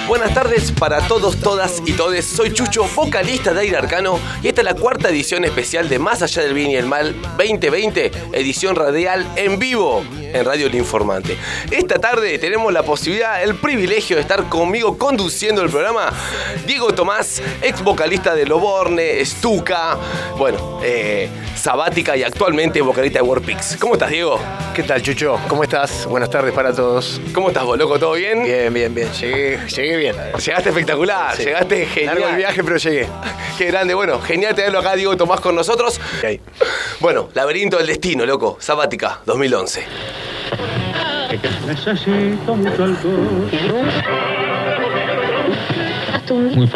Buenas tardes para todos, todas y todes. Soy Chucho, vocalista de Aire Arcano, y esta es la cuarta edición especial de Más Allá del Bien y el Mal 2020, edición radial en vivo en Radio El Informante. Esta tarde tenemos la posibilidad, el privilegio de estar conmigo conduciendo el programa Diego Tomás, ex vocalista de Loborne, Stuka, Sabática y actualmente vocalista de Warpix. ¿Cómo estás, Diego? ¿Qué tal, Chucho? ¿Cómo estás? Buenas tardes para todos. ¿Cómo estás vos, loco? ¿Todo bien? Bien. Llegué bien. Llegaste espectacular, Sí. Llegaste genial. Largo el viaje, pero llegué. Qué grande, bueno, genial tenerlo acá, Diego Tomás, con nosotros. Okay. Bueno, Laberinto del Destino, loco, Sabática, 2011. Necesito mucho alcohol. Muy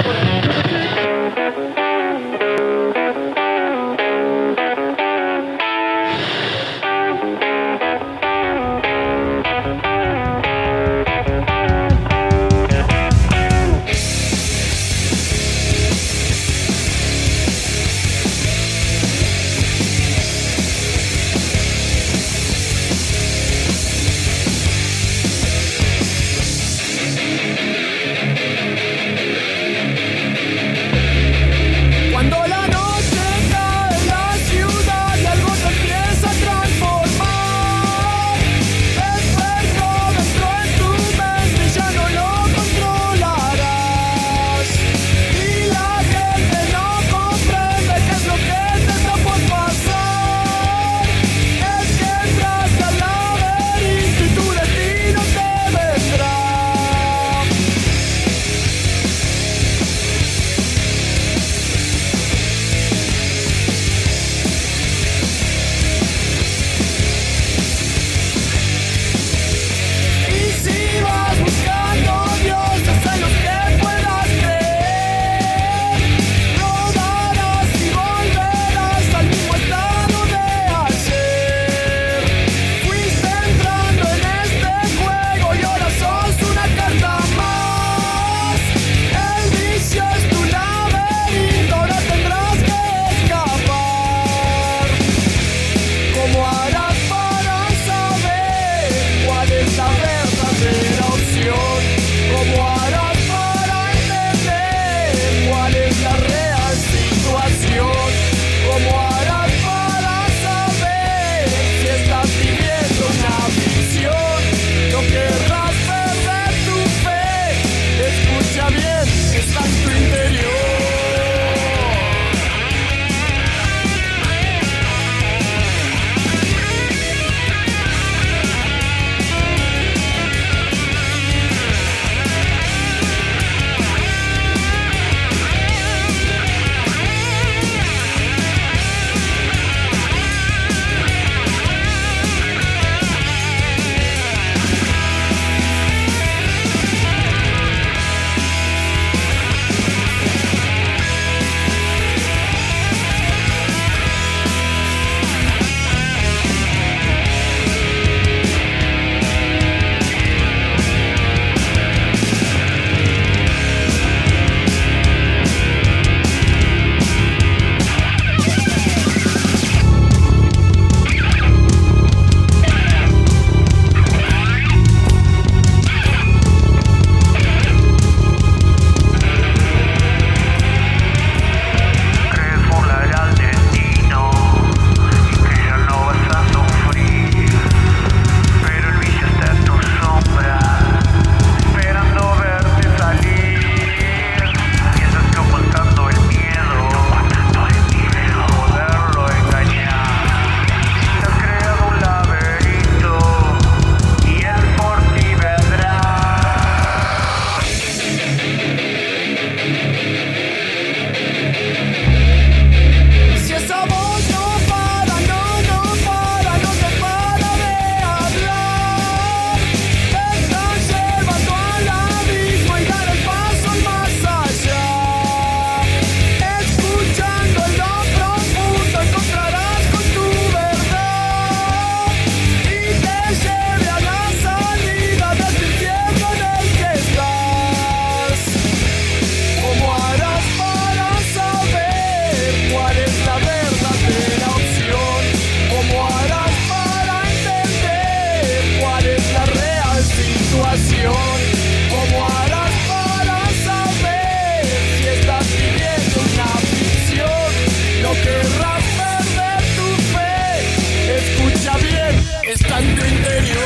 canto interior.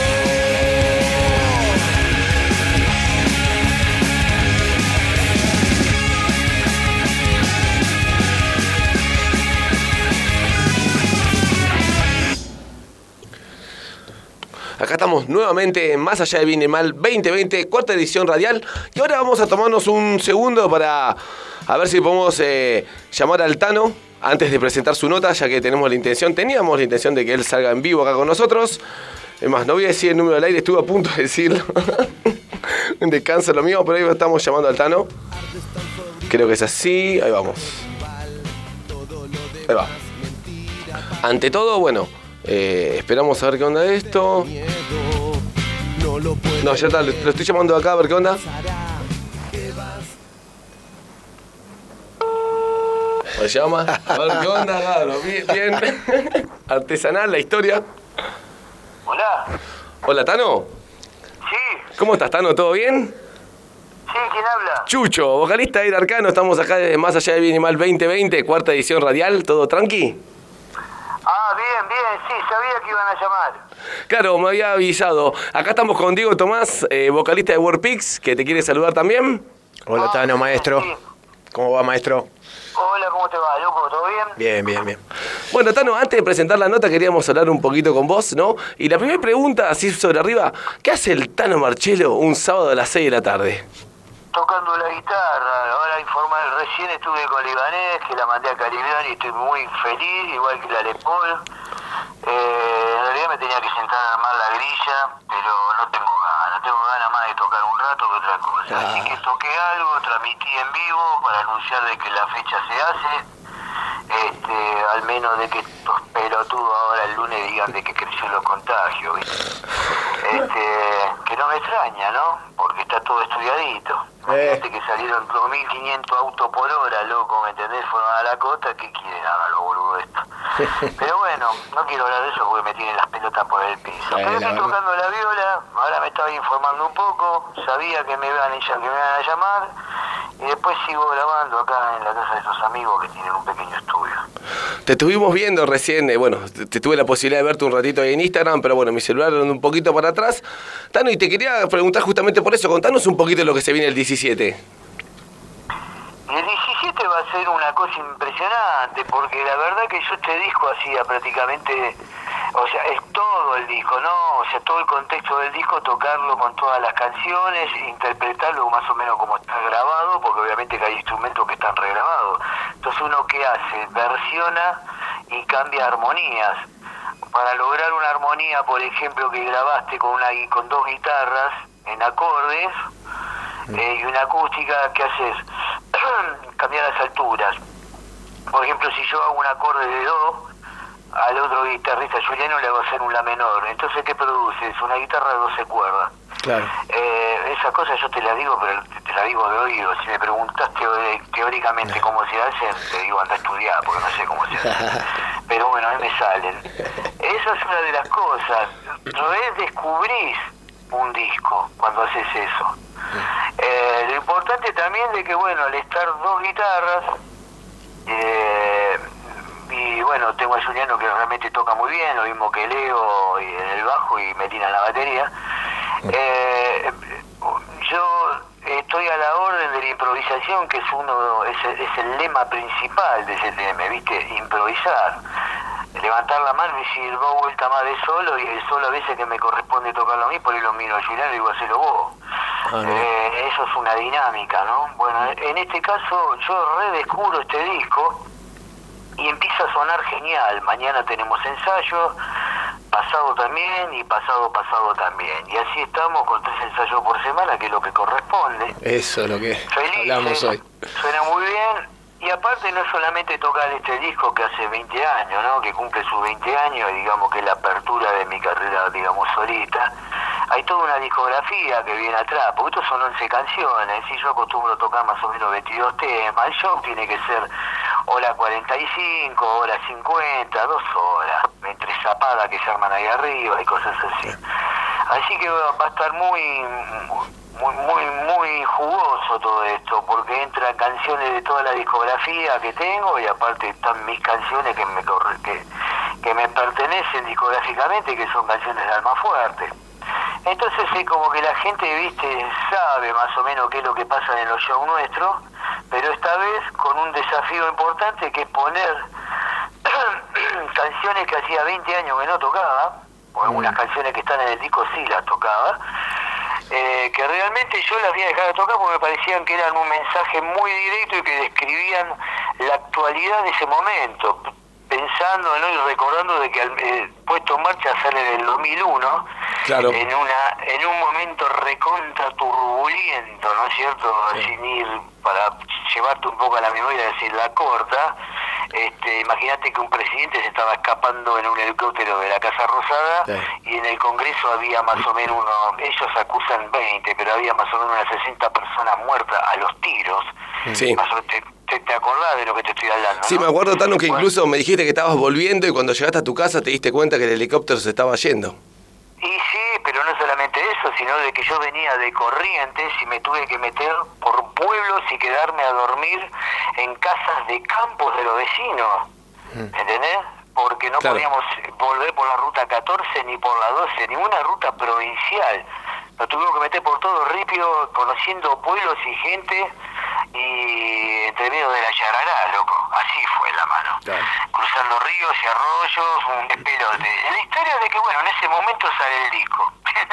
Acá estamos nuevamente en Más Allá del Bien y el Mal 2020, cuarta edición radial. Y ahora vamos a tomarnos un segundo para a ver si podemos llamar al Tano antes de presentar su nota, ya que teníamos la intención de que él salga en vivo acá con nosotros. Es más, no voy a decir el número del aire, estuve a punto de decirlo. Un descanso lo mío, pero ahí estamos llamando al Tano. Creo que es así, ahí vamos. Ahí va. Ante todo, bueno, esperamos a ver qué onda de esto. No, ya está, lo estoy llamando acá a ver qué onda. ¿Me llama? A ver qué onda, claro, bien. Artesanal la historia. Hola. Hola, Tano. Sí, ¿Cómo estás, Tano? ¿Todo bien? sí, ¿quién habla? Chucho, vocalista de Aire Arcano, estamos acá desde Más Allá del Bien y Mal 2020, cuarta edición radial, ¿todo tranqui? Ah, bien, sí, sabía que iban a llamar. Claro, me había avisado. Acá estamos con Diego Tomás, vocalista de Warpix, que te quiere saludar también. Hola, Tano, maestro. Sí. ¿Cómo va, maestro? Hola, ¿cómo te va, loco? ¿Todo bien? Bien. Bueno, Tano, antes de presentar la nota queríamos hablar un poquito con vos, ¿no? Y la primera pregunta, así sobre arriba, ¿qué hace el Tano Marchello un sábado a las 6 de la tarde? Tocando la guitarra, ahora recién estuve con Libanés, que la mandé a Calibrán y estoy muy feliz, igual que la Les Paul. En realidad me tenía que sentar a armar la grilla, pero no tengo ganas más de tocar un rato que otra cosa. Así que toqué algo, transmití en vivo para anunciar de que la fecha se hace. Al menos de que estos pelotudos ahora el lunes digan de que creció los contagios, ¿viste? Que no me extraña, ¿no? Porque está todo estudiadito. Fíjate que salieron 2.500 autos por hora, loco, ¿me entendés? Fueron a la costa, ¿qué quieren hagan los boludos estos? Pero bueno, no quiero hablar de eso porque me tienen las pelotas por el piso. Pero estoy tocando la viola, ahora me estaba informando un poco, sabía que me iban a llamar, y después sigo grabando acá en la casa de esos amigos que tienen un pequeño estudio. Te estuvimos viendo recién, bueno, te tuve la posibilidad de verte un ratito ahí en Instagram, pero bueno, mi celular anda un poquito para atrás. Tano, y te quería preguntar justamente por eso, contanos un poquito de lo que se viene el 17. El 17 va a ser una cosa impresionante, porque la verdad que yo este disco hacía prácticamente, o sea, es todo el disco, ¿no? O sea, todo el contexto del disco, tocarlo con todas las canciones, interpretarlo más o menos como está grabado, porque obviamente que hay instrumentos que están regrabados. Entonces uno, ¿qué hace? Versiona y cambia armonías. Para lograr una armonía, por ejemplo, que grabaste con dos guitarras en acordes, y una acústica, ¿qué haces? Cambiar las alturas. Por ejemplo, si yo hago un acorde de do, al otro guitarrista Juliano le hago hacer un la menor. Entonces, ¿qué produces? Una guitarra de 12 cuerdas. Claro. Esas cosas yo te las digo, pero te las digo de oído. Si me preguntas teóricamente cómo se hacen, te digo anda a estudiar, porque no sé cómo se hacen. Pero bueno, a mí me salen. Esa es una de las cosas. Redescubrís un disco cuando haces eso. Lo importante también de que, bueno, al estar dos guitarras, y bueno, tengo a Juliano que realmente toca muy bien, lo mismo que Leo en el bajo y Melina en la batería. Yo estoy a la orden de la improvisación, que es el lema principal de CTM, ¿viste? Improvisar. Levantar la mano y decir 2 vueltas más de solo, y el solo a veces que me corresponde tocarlo a mí, por ahí lo miro a Juliano y digo, hacelo vos. Eso es una dinámica, ¿no? Bueno, en este caso yo redescubro este disco y empieza a sonar genial. Mañana tenemos ensayo, pasado también y pasado también. Y así estamos con 3 ensayos por semana, que es lo que corresponde. Eso es lo que hablamos hoy. Suena muy bien. Y aparte no solamente tocar este disco que hace 20 años, ¿no? Que cumple sus 20 años, y digamos que es la apertura de mi carrera, digamos, solista. Hay toda una discografía que viene atrás, porque estos son 11 canciones, y yo acostumbro a tocar más o menos 22 temas. El show tiene que ser hora 45, hora 50, 2 horas, entre zapadas que se arman ahí arriba y cosas así. Así que va a estar muy jugoso todo esto, porque entran canciones de toda la discografía que tengo, y aparte están mis canciones que que me pertenecen discográficamente, que son canciones de Almafuerte. Entonces es como que la gente, viste, sabe más o menos qué es lo que pasa en los shows nuestros, pero esta vez con un desafío importante, que es poner canciones que hacía 20 años que no tocaba, o algunas canciones que están en el disco sí las tocaba, que realmente yo las había dejado de tocar porque me parecían que eran un mensaje muy directo y que describían la actualidad de ese momento, pensando, ¿no?, y recordando de que Puesto en Marcha sale en el 2001, claro, en un momento recontra turbulento, ¿no es cierto? Sí. Sin ir, para llevarte un poco a la memoria, decir la corta. Imagínate que un presidente se estaba escapando en un helicóptero de la Casa Rosada, sí, y en el Congreso había más o menos ellos acusan 20, pero había más o menos unas 60 personas muertas a los tiros. Sí. Más o menos, ¿te acordás de lo que te estoy hablando? Sí, ¿no? Me acuerdo, Tano, que incluso me dijiste que estabas volviendo y cuando llegaste a tu casa te diste cuenta que el helicóptero se estaba yendo. Y sí, pero no solamente eso, sino de que yo venía de Corrientes y me tuve que meter por pueblos y quedarme a dormir en casas de campos de los vecinos, ¿entendés? Porque no, claro, podíamos volver por la ruta 14 ni por la 12, ninguna ruta provincial. Nos tuvimos que meter por todo Ripio, conociendo pueblos y gente, y entre medio de la Yarará, loco, así fue la mano. Claro. Cruzando ríos y arroyos, un despelote. La historia de que, bueno, en ese momento sale el disco.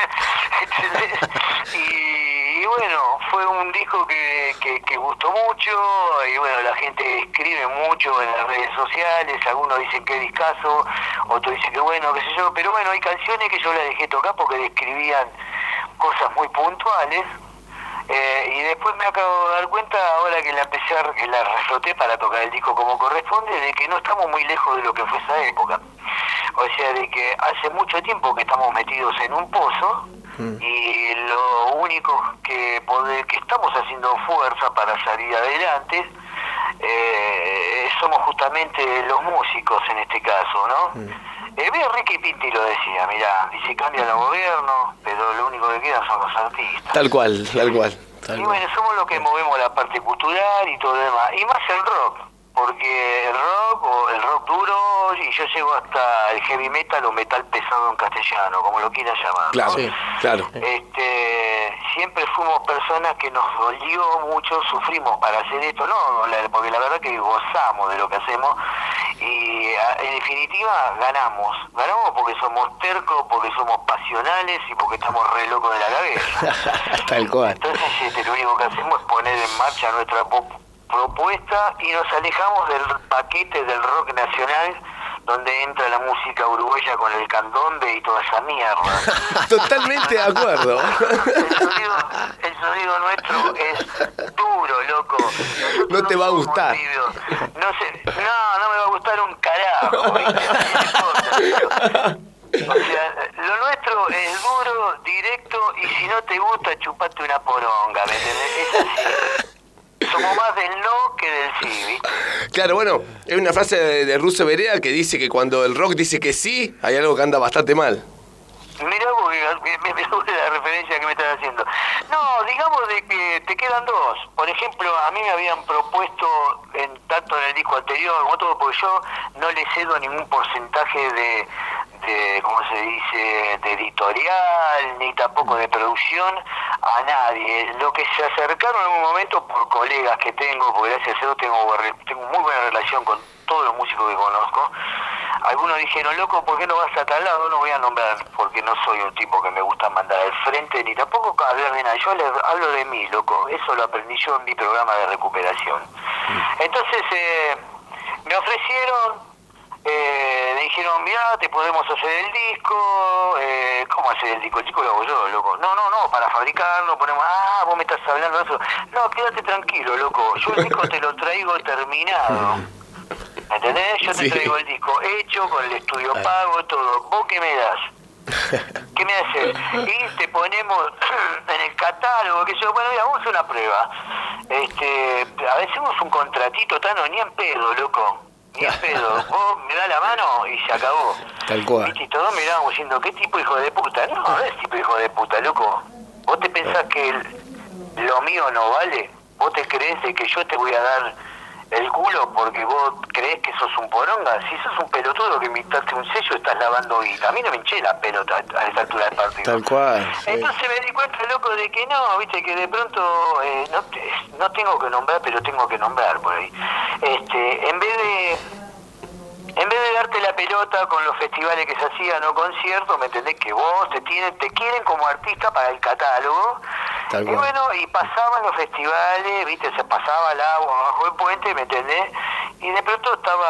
y bueno, fue un disco que gustó mucho, y bueno, la gente escribe mucho en las redes sociales, algunos dicen que discazo, otros dicen que bueno, qué sé yo, pero bueno, hay canciones que yo las dejé tocar porque describían cosas muy puntuales, y después me acabo de dar cuenta, ahora que que la refloté para tocar el disco como corresponde, de que no estamos muy lejos de lo que fue esa época. O sea, de que hace mucho tiempo que estamos metidos en un pozo, y lo único que estamos haciendo fuerza para salir adelante, somos justamente los músicos en este caso, ¿no? Ricky Pinti lo decía, mirá, dice, cambian los gobiernos, pero lo único que quedan son los artistas. Tal cual. Y bueno, somos los que movemos la parte cultural y todo lo demás, y más el rock, porque el rock, o el rock duro, y yo llego hasta el heavy metal o metal pesado en castellano, como lo quieras llamar. Claro, ¿no? sí, claro. Siempre fuimos personas que nos dolió mucho, sufrimos para hacer esto, porque la verdad que gozamos de lo que hacemos, y en definitiva ganamos porque somos tercos, porque somos pasionales y porque estamos re locos de la cabeza. Tal cual. Entonces lo único que hacemos es poner en marcha nuestra propuesta y nos alejamos del paquete del rock nacional, donde entra la música uruguaya con el candombe y toda esa mierda. Totalmente de acuerdo. El sonido nuestro es duro, loco. Nosotros no te va a gustar. No me va a gustar un carajo, ¿viste? O sea, lo nuestro es duro, directo, y si no te gusta, chupate una poronga, ¿me entendés? Es así. Somos más del no que del sí, ¿viste? Claro, bueno, es una frase de Russo Berea que dice que cuando el rock dice que sí, hay algo que anda bastante mal. Mirá, porque me gusta la referencia que me estás haciendo. No, digamos de que te quedan dos. Por ejemplo, a mí me habían propuesto, tanto en el disco anterior como todo, porque yo no le cedo ningún porcentaje de ¿cómo se dice?, de editorial, ni tampoco de producción a nadie. Lo que se acercaron en un momento por colegas que tengo, porque gracias a Dios tengo muy buena relación con todos los músicos que conozco. Algunos dijeron, loco, ¿por qué no vas a tal lado? No voy a nombrar, porque no soy un tipo que me gusta mandar al frente, ni tampoco hablar de nada. Yo hablo de mí, loco. Eso lo aprendí yo en mi programa de recuperación. Entonces, me ofrecieron, me dijeron, mirá, te podemos hacer el disco. ¿Cómo hacer el disco? El disco lo hago yo, loco. No, para fabricarlo ponemos, vos me estás hablando de eso. No, quédate tranquilo, loco. Yo el disco te lo traigo terminado. ¿Entendés? Yo te traigo el disco hecho, con el estudio pago, todo. ¿Vos qué me das? ¿Qué me haces? Y te ponemos en el catálogo, que yo, bueno, mira, vamos a hacer una prueba. Hacemos un contratito, Tano, ni en pedo, loco. Ni en pedo. Vos me das la mano y se acabó. Tal cual. Y todos mirábamos diciendo, ¿qué tipo de hijo de puta? No es tipo de hijo de puta, loco. ¿Vos te pensás que lo mío no vale? ¿Vos te crees de que yo te voy a dar el culo porque vos creés que sos un poronga. Si sos un pelotudo que invitaste un sello, estás lavando guita. A mí no me hinché la pelota a esa altura del partido. Tal cual. Sí. Entonces me di cuenta, loco, de que no, viste, que de pronto no tengo que nombrar, pero tengo que nombrar por ahí. En vez de darte la pelota con los festivales que se hacían o conciertos, ¿me entendés? Que vos te quieren como artista para el catálogo. Tal cual. Y bueno, y pasaban los festivales, viste, se pasaba el agua bajo el puente, ¿me entendés? Y de pronto estaba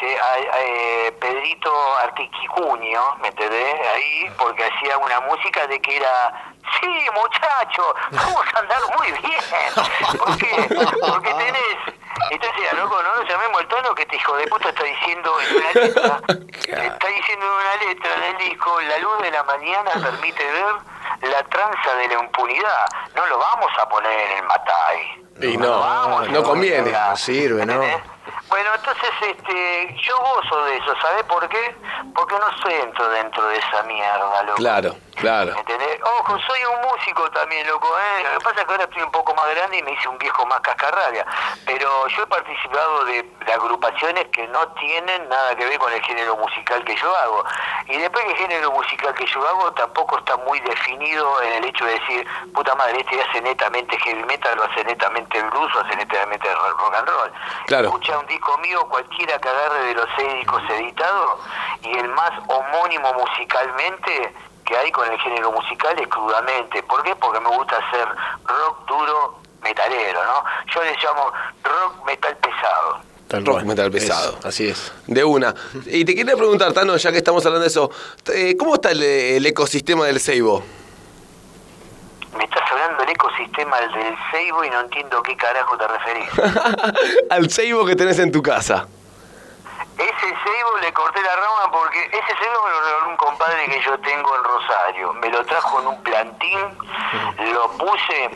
Pedrito Artiquicuño, ¿me entendés? Ahí, porque hacía una música de que era... Sí, muchacho, vamos a andar muy bien. ¿Por qué? Porque tenés... Entonces, loco, no nos llamemos el tono que este hijo de puta está diciendo en una letra. Está diciendo en una letra del disco: la luz de la mañana permite ver la tranza de la impunidad. No lo vamos a poner en el Matay. Y no conviene. No sirve, ¿no? Bueno, entonces yo gozo de eso, ¿sabés por qué? Porque no entro dentro de esa mierda, loco. Claro. ¿Entendés? Ojo, soy un músico también, loco, Lo que pasa es que ahora estoy un poco más grande y me hice un viejo más cascarrabia. Pero yo he participado de agrupaciones que no tienen nada que ver con el género musical que yo hago. Y después que el género musical que yo hago tampoco está muy definido en el hecho de decir, puta madre, este hace netamente heavy metal, o hace netamente blues, o hace netamente rock and roll. Claro. Escucha un disco mío, cualquiera que agarre de los 6 discos editados, y el más homónimo musicalmente que hay con el género musical es Crudamente. ¿Por qué? Porque me gusta hacer rock duro metalero, ¿no? Yo le llamo rock metal pesado. Rock metal pesado. Así es. De una. Y te quería preguntar, Tano, ya que estamos hablando de eso, ¿cómo está el ecosistema del Seibo? Me estás hablando del ecosistema del Seibo y no entiendo a qué carajo te referís. Al Seibo que tenés en tu casa. Ese ceibo le corté la rama porque ese ceibo me lo regaló un compadre que yo tengo en Rosario. Me lo trajo en un plantín, lo puse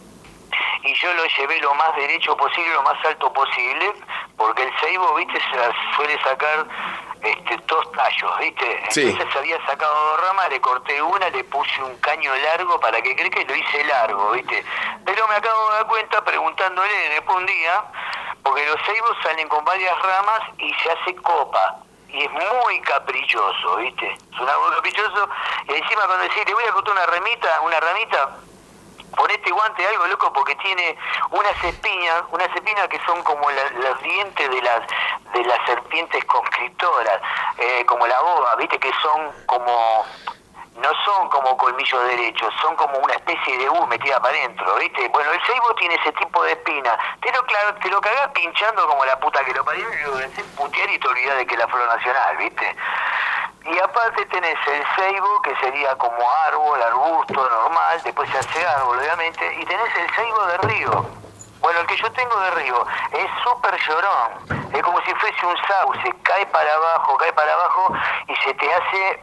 y yo lo llevé lo más derecho posible, lo más alto posible, porque el ceibo, viste, suele sacar 2 tallos, viste. Sí. Entonces había sacado 2 ramas, le corté una, le puse un caño largo para que cree que lo hice largo, viste. Pero me acabo de dar cuenta preguntándole después un día, porque los ceibos salen con varias ramas y se hace copa. Y es muy caprichoso, ¿viste? Es un árbol caprichoso. Y encima cuando decís, le voy a cortar una ramita, ponete guante algo, loco, porque tiene unas espinas que son como los dientes de las serpientes conscriptoras, como la boga, ¿viste? Que son como... No son como colmillos derechos, son como una especie de metida para adentro, ¿viste? Bueno, el ceibo tiene ese tipo de espina. Te lo cagás pinchando como la puta que lo parió y lo vences putear y te olvidás de que es la flor nacional, ¿viste? Y aparte tenés el ceibo, que sería como árbol, arbusto, normal, después se hace árbol, obviamente, y tenés el ceibo de río. Bueno, el que yo tengo de río es súper llorón, es como si fuese un sauce, cae para abajo, y se te hace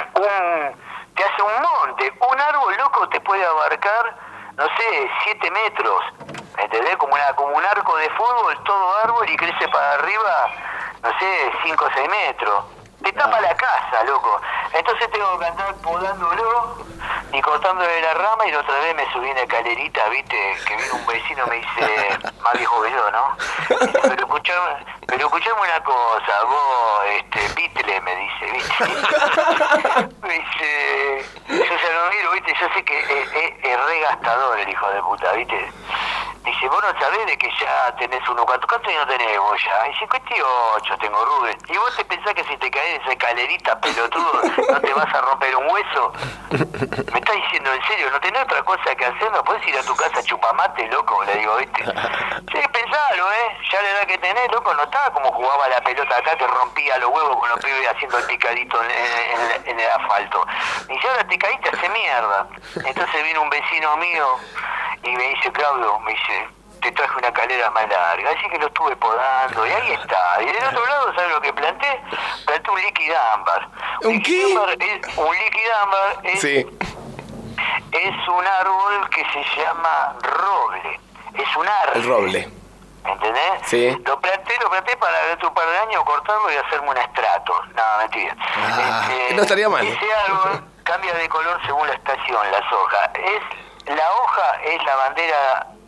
un monte. Un árbol, loco, te puede abarcar, no sé, 7 metros, ¿entendés? Como un arco de fútbol, todo árbol, y crece para arriba, no sé, 5 o 6 metros. Te tapa la casa, loco. Entonces tengo que andar podándolo y cortándole la rama, y la otra vez me subí en la escalerita, viste, que vino un vecino, me dice, más viejo que yo, ¿no? Pero escuchame una cosa, vos, Beatle, me dice, ¿viste? Me dice, yo se lo miro, viste, yo sé que es re gastador el hijo de puta, viste. Dice, vos no sabés de que ya tenés uno. ¿Cuántos años tenés vos ya? Y 58 tengo, Rubén. ¿Y vos te pensás que si te caes en esa escalerita, pelotudo, no te vas a romper un hueso? ¿Me estás diciendo en serio? ¿No tenés otra cosa que hacer? ¿No podés ir a tu casa a chupamate, loco? Le digo, ¿viste? Sí, pensalo, ya la edad que tenés, loco, no estaba como jugaba la pelota acá, que rompía los huevos con los pibes haciendo el picadito en el asfalto. Y ya ahora te caíste, hace mierda. Entonces vino un vecino mío y me dice, Claudio, me dice, te traje una calera más larga. Así que lo estuve podando y ahí está. Y del otro lado, ¿sabes lo que planté? Planté un liquid ámbar. ¿Un qué? Un liquid ámbar Sí. Es un árbol que se llama roble. Es un árbol. El roble. ¿Entendés? Sí. Lo planté para dentro de un par de años cortarlo y hacerme un estrato. No, mentira. No estaría mal. Ese árbol cambia de color según la estación, las hojas. La hoja es la bandera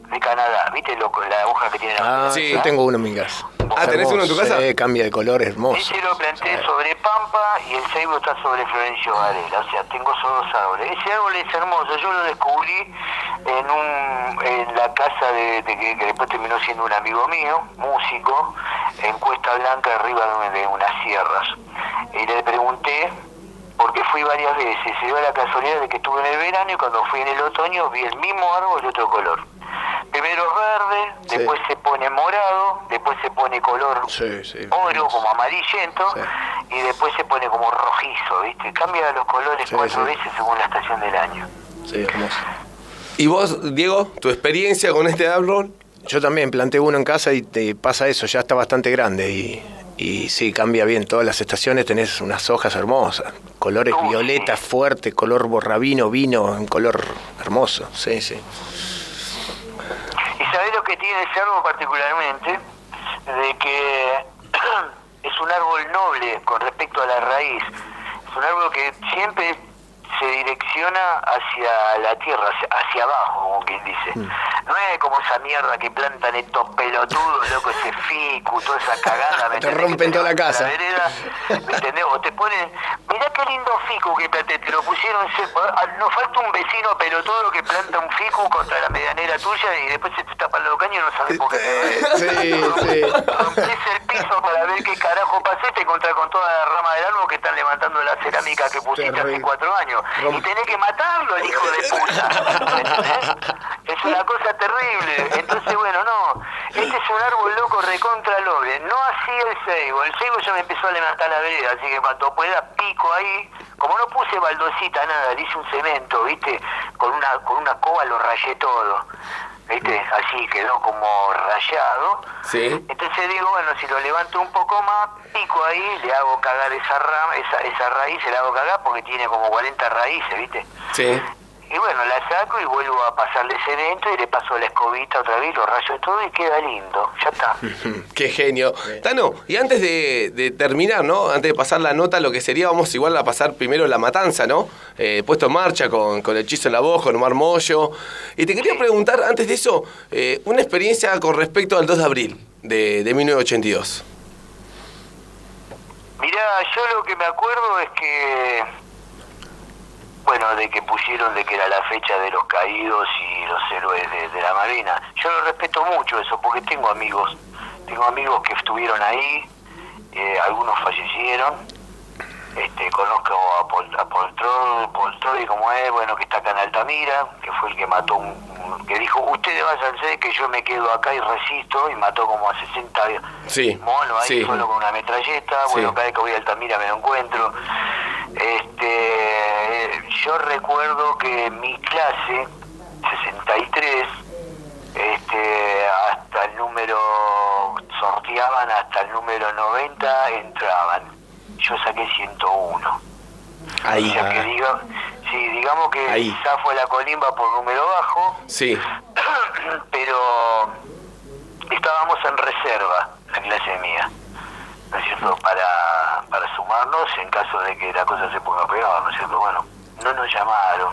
de Canadá. ¿Viste la hoja que tiene la Sí. Yo tengo uno en mi casa. ¿tenés uno en tu casa? Cambia de color, hermoso. Ese lo planté sobre Pampa y el ceibo está sobre Florencio Varela. O sea, tengo esos dos árboles. Ese árbol es hermoso. Yo lo descubrí en la casa que después terminó siendo un amigo mío, músico, en Cuesta Blanca, arriba de unas sierras. Y le pregunté, porque fui varias veces, se dio la casualidad de que estuve en el verano y cuando fui en el otoño vi el mismo árbol de otro color. Primero es verde, Sí. después se pone morado, después se pone color oro, como amarillento, y después se pone como rojizo, ¿viste? Cambia los colores 4 veces según la estación del año. Sí, hermoso. ¿Y vos, Diego, tu experiencia con este árbol? Yo también planté uno en casa y te pasa eso, ya está bastante grande y sí, cambia bien. Todas las estaciones tenés unas hojas hermosas, colores violetas fuertes, color borrabino, vino, en color hermoso, sí, sí. ¿Y sabés lo que tiene ese árbol particularmente? De que es un árbol noble con respecto a la raíz. Es un árbol que siempre se direcciona hacia la tierra, hacia abajo, como quien dice. No es como esa mierda que plantan estos pelotudos, loco, ese ficu, toda esa cagada. Te rompen toda la casa. La vereda, ¿me entendés? O te ponen, mirá qué lindo ficu que planté, te lo pusieron, nos falta un vecino pelotudo que planta un ficu contra la medianera tuya y después se te tapa los caños y no sabes por qué. Sí. Rompés el piso para ver qué carajo pasé, te encontrás con toda la rama del árbol que están levantando la cerámica que pusiste hace 4 años. Y tenés que matarlo, el hijo de puta. ¿Entendés? Es una cosa terrible. Entonces, bueno, no. Este es un árbol loco recontra lobre. No así el ceibo. El ceibo ya me empezó a levantar la vereda, así que cuando pueda pico ahí. Como no puse baldosita, nada, le hice un cemento, ¿viste? Con una coba lo rayé todo. ¿Viste? Así quedó como rayado. Sí. Entonces digo, bueno, si lo levanto un poco más, pico ahí, le hago cagar esa rama, esa raíz, se la hago cagar porque tiene como 40 raíces, ¿viste? Sí. Y bueno, la saco y vuelvo a pasarle cemento y le paso la escobita otra vez, lo rayo todo y queda lindo. Ya está. Qué genio. Tano, y antes de terminar, ¿no? Antes de pasar la nota, lo que sería, vamos igual a pasar primero la matanza, ¿no? Puesto en marcha con el hechizo en la voz, con Omar Mollo. Y te quería preguntar, antes de eso, una experiencia con respecto al 2 de abril de 1982. Mirá, yo lo que me acuerdo es que, bueno, de que pusieron de que era la fecha de los caídos y los héroes de la Marina. Yo lo respeto mucho eso, porque tengo amigos que estuvieron ahí, algunos fallecieron. Conozco a Poltroni, como es, bueno, que está acá en Altamira, que fue el que mató que dijo, ustedes váyanse que yo me quedo acá y resisto, y mató como a 60 monos ahí solo con una metralleta. Bueno, cada vez que voy a Altamira me lo encuentro. Yo recuerdo que en mi clase, 63, hasta el número, sorteaban hasta el número 90, entraban. Yo saqué 101. Ahí. O sea que digamos que ahí. zafo la colimba por número bajo. Sí. Pero estábamos en reserva, la clase mía, ¿no es cierto? Para sumarnos en caso de que la cosa se ponga peor, ¿no es cierto? Bueno, no nos llamaron.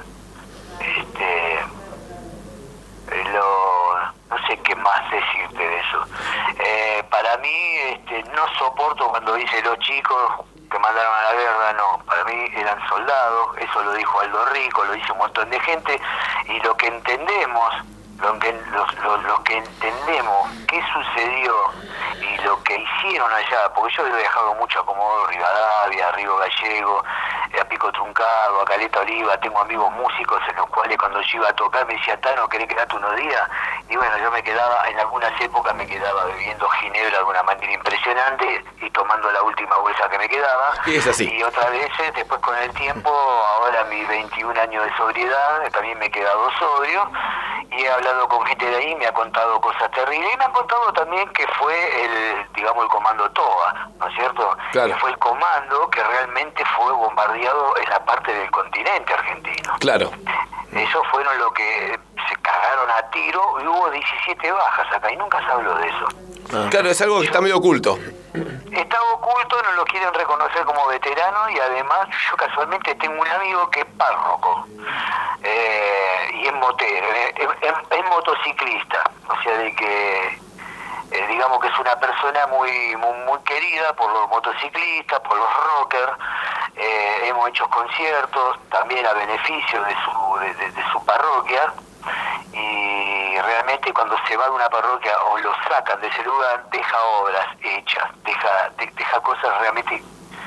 No sé qué más decirte de eso. Para mí, no soporto cuando dice los chicos que mandaron a la guerra, no. Para mí eran soldados, eso lo dijo Aldo Rico, lo dice un montón de gente, y lo que entendemos, los que entendemos qué sucedió y lo que hicieron allá, porque yo he viajado mucho a Comodoro Rivadavia, a Río Gallego, a Pico Truncado, a Caleta Oliva, tengo amigos músicos en los cuales cuando yo iba a tocar me decía, Tano, ¿querés quedarte unos días? Y bueno, yo me quedaba, en algunas épocas me quedaba bebiendo ginebra de una manera impresionante y tomando la última bolsa que me quedaba. Y es así. Y otras veces, después con el tiempo, ahora mis 21 años de sobriedad, también me he quedado sobrio y he hablado con gente de ahí, me ha contado cosas terribles y me han contado también que fue el comando TOA, ¿no es cierto? Claro. Que fue el comando que realmente fue bombardeado en la parte del continente argentino. Claro. Esos fueron los que se cagaron a tiro y hubo 17 bajas acá y nunca se habló de eso. Claro, es algo que está medio oculto. Está oculto, no lo quieren reconocer como veterano y además yo casualmente tengo un amigo que es párroco. y es motero, es motociclista, o sea, de que digamos que es una persona muy querida por los motociclistas, por los rockers. Hemos hecho conciertos también a beneficio de su parroquia, y realmente cuando se va de una parroquia o lo sacan de ese lugar, deja obras hechas, deja cosas realmente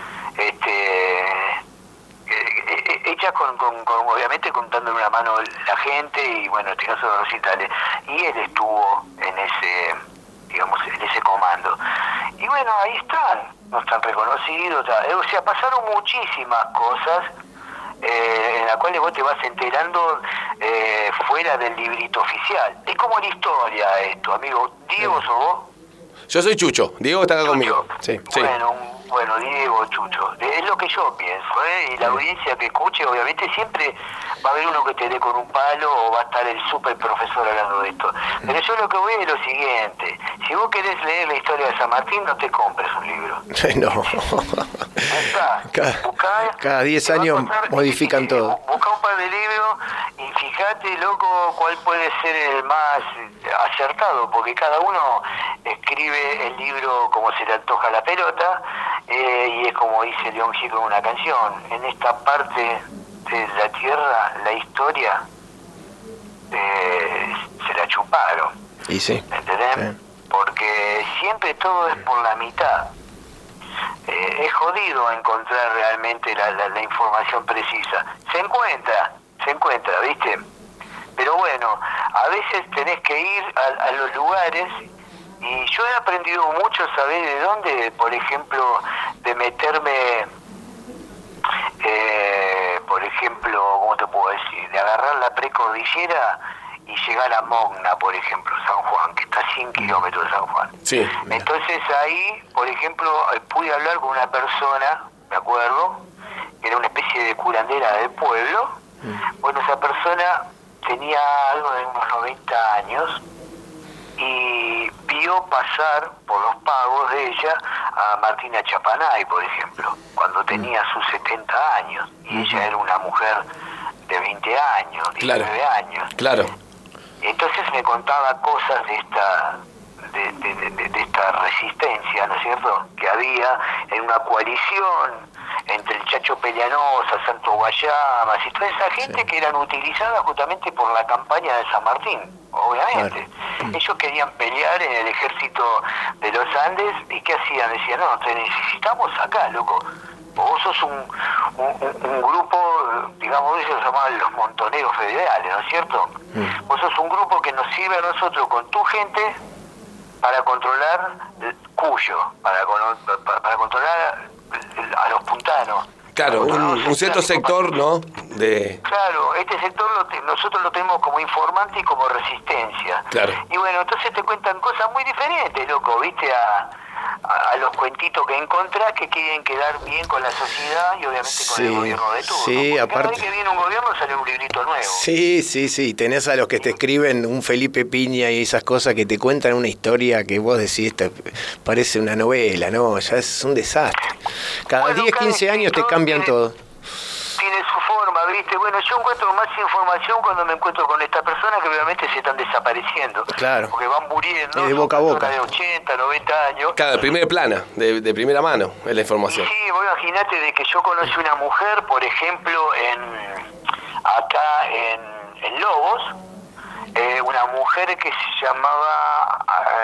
hechas con obviamente contando en una mano la gente, y bueno, este caso de recitales, y él estuvo en ese comando. Y bueno, ahí están, no están reconocidos, o sea, pasaron muchísimas cosas en las cuales vos te vas enterando fuera del librito oficial. Es como la historia esto, amigo. Diego, ¿sos vos? Yo soy Chucho, Diego está acá Chucho. conmigo. Sí. Bueno, Diego, Chucho, es lo que yo pienso, y la audiencia que escuche, obviamente siempre va a haber uno que te dé con un palo, o va a estar el super profesor hablando de esto. Pero yo lo que voy es lo siguiente: si vos querés leer la historia de San Martín, no te compres un libro. No. Cada 10 años modifican todo. Busca un par de libros y fíjate, loco, cuál puede ser el más acertado, porque cada uno escribe el libro como se le antoja la pelota, y es como dice León Gieco en una canción: en esta parte de la tierra la historia se la chuparon. Y sí. ¿Entendés? Sí. Porque siempre todo es por la mitad. Es jodido encontrar realmente la información precisa. Se encuentra, ¿viste? Pero bueno, a veces tenés que ir a los lugares, y yo he aprendido mucho, ¿sabés de dónde? Por ejemplo, de meterme, por ejemplo, ¿cómo te puedo decir? De agarrar la precordillera y llegar a Mogna, por ejemplo, San Juan, que está a 100 kilómetros de San Juan. Sí. Entonces ahí, por ejemplo, pude hablar con una persona, me acuerdo, que era una especie de curandera del pueblo. Bueno, esa persona tenía algo de unos 90 años, y vio pasar por los pagos de ella a Martina Chapanay, por ejemplo, cuando tenía sus 70 años, y ella era una mujer de 20 años, 19 años. Claro. Entonces me contaba cosas de esta resistencia, ¿no es cierto?, que había en una coalición entre el Chacho Pelianosa, Santo Guayamas y toda esa gente, que eran utilizadas justamente por la campaña de San Martín, obviamente. Claro. Ellos querían pelear en el ejército de los Andes, y ¿qué hacían? Decían: no, te necesitamos acá, loco. Vos sos un grupo, digamos, ellos se llamaban los montoneros federales, ¿no es cierto? Vos sos un grupo que nos sirve a nosotros con tu gente para controlar Cuyo, para controlar a los puntanos. Claro, un cierto sector, ¿no? Claro, este sector nosotros lo tenemos como informante y como resistencia. Claro. Y bueno, entonces te cuentan cosas muy diferentes, loco, ¿viste? A los cuentitos que encontrás, que quieren quedar bien con la sociedad y obviamente con el gobierno de turno. Sí, aparte, cada vez que viene un gobierno sale un librito nuevo. Sí, tenés a los que te escriben un Felipe Piña y esas cosas que te cuentan una historia que vos decís, parece una novela, ¿no? Ya es un desastre. Cada 10, 15 años te cambian todo. Tiene su forma, ¿viste? Bueno, yo encuentro más información cuando me encuentro con estas personas que obviamente se están desapareciendo. Claro. Porque van muriendo. De boca a boca. De 80, 90 años. Claro, de primera plana, de primera mano es la información. Y sí, vos imaginate de que yo conocí una mujer, por ejemplo, acá en Lobos, una mujer que se llamaba...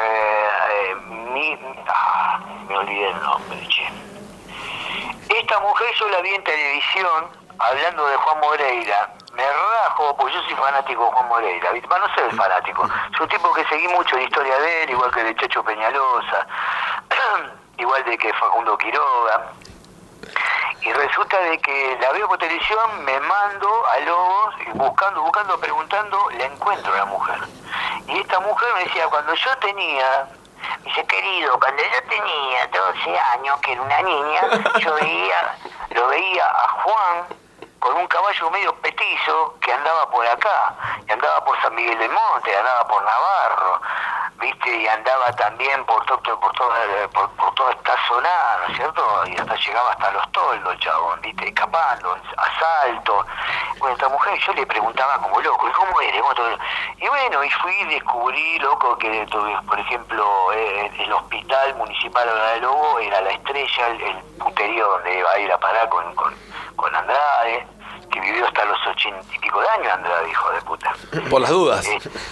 me olvidé el nombre, che. Esta mujer yo la vi en televisión hablando de Juan Moreira. Me rajo, porque yo soy fanático de Juan Moreira. Bueno, no soy el fanático. Soy un tipo que seguí mucho la historia de él, igual que de Chacho Peñalosa, igual de que Facundo Quiroga. Y resulta de que la veo por televisión, me mando a Lobos, y buscando, preguntando, la encuentro a la mujer. Y esta mujer me decía: cuando yo tenía... Dice: querido, cuando yo tenía 12 años, que era una niña, yo lo veía a Juan con un caballo medio petizo que andaba por acá, y andaba por San Miguel del Monte, andaba por Navarro, ¿viste? y andaba también por toda esta zona, ¿no es cierto? Y hasta llegaba hasta Los Toldos, chabón, ¿viste? Escapando, asalto. Bueno, esta mujer, yo le preguntaba como loco, ¿y cómo eres? Y bueno, y fui y descubrí, loco, que por ejemplo, el hospital municipal de Lobo era la estrella, el puterío donde iba a ir a parar con Andrade, que vivió hasta los 80 y pico de años, Andrade, hijo de puta. Por las dudas.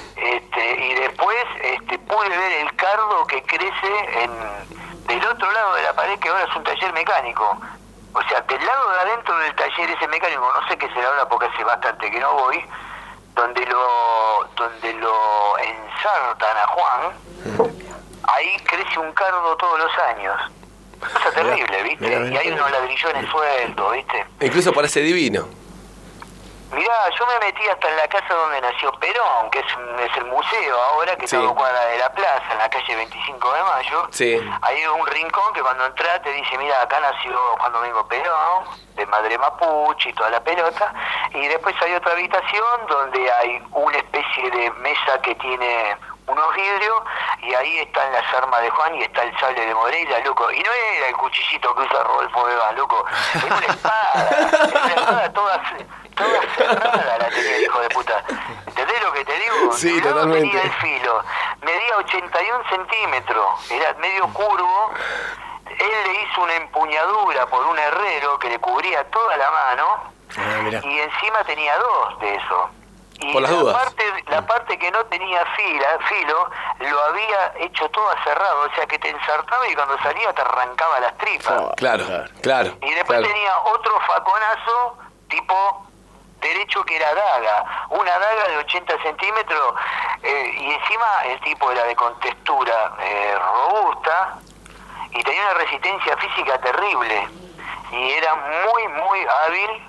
Y después pude ver el cardo que crece del otro lado de la pared, que ahora es un taller mecánico. O sea, del lado de adentro del taller ese mecánico, no sé qué será ahora porque hace bastante que no voy, donde lo ensartan a Juan, ahí crece un cardo todos los años. Cosa terrible, ¿viste? Y hay unos ladrillones sueltos, ¿viste? Incluso parece divino. Mirá, yo me metí hasta en la casa donde nació Perón, que es el museo ahora, que está a 2 cuadras de la plaza, en la calle 25 de Mayo. Sí. Hay un rincón que cuando entras te dice, mira, acá nació Juan Domingo Perón, de madre mapuche y toda la pelota. Y después hay otra habitación donde hay una especie de mesa que tiene unos vidrios, y ahí están las armas de Juan y está el sable de Moreira, loco. Y no era el cuchillito que usa Rodolfo Bebas, loco. Era una espada toda cerrada la tenía el hijo de puta. ¿Entendés lo que te digo? Sí, el lado totalmente. tenía el filo, medía 81 centímetros, era medio curvo. Él le hizo una empuñadura por un herrero que le cubría toda la mano, y encima tenía 2 de eso. Y por las dudas. La parte que no tenía filo, lo había hecho todo cerrado, o sea que te ensartaba y cuando salía te arrancaba las tripas. Claro. Y después tenía otro faconazo tipo derecho que era una daga de 80 centímetros, y encima el tipo era de contextura robusta y tenía una resistencia física terrible, y era muy, muy hábil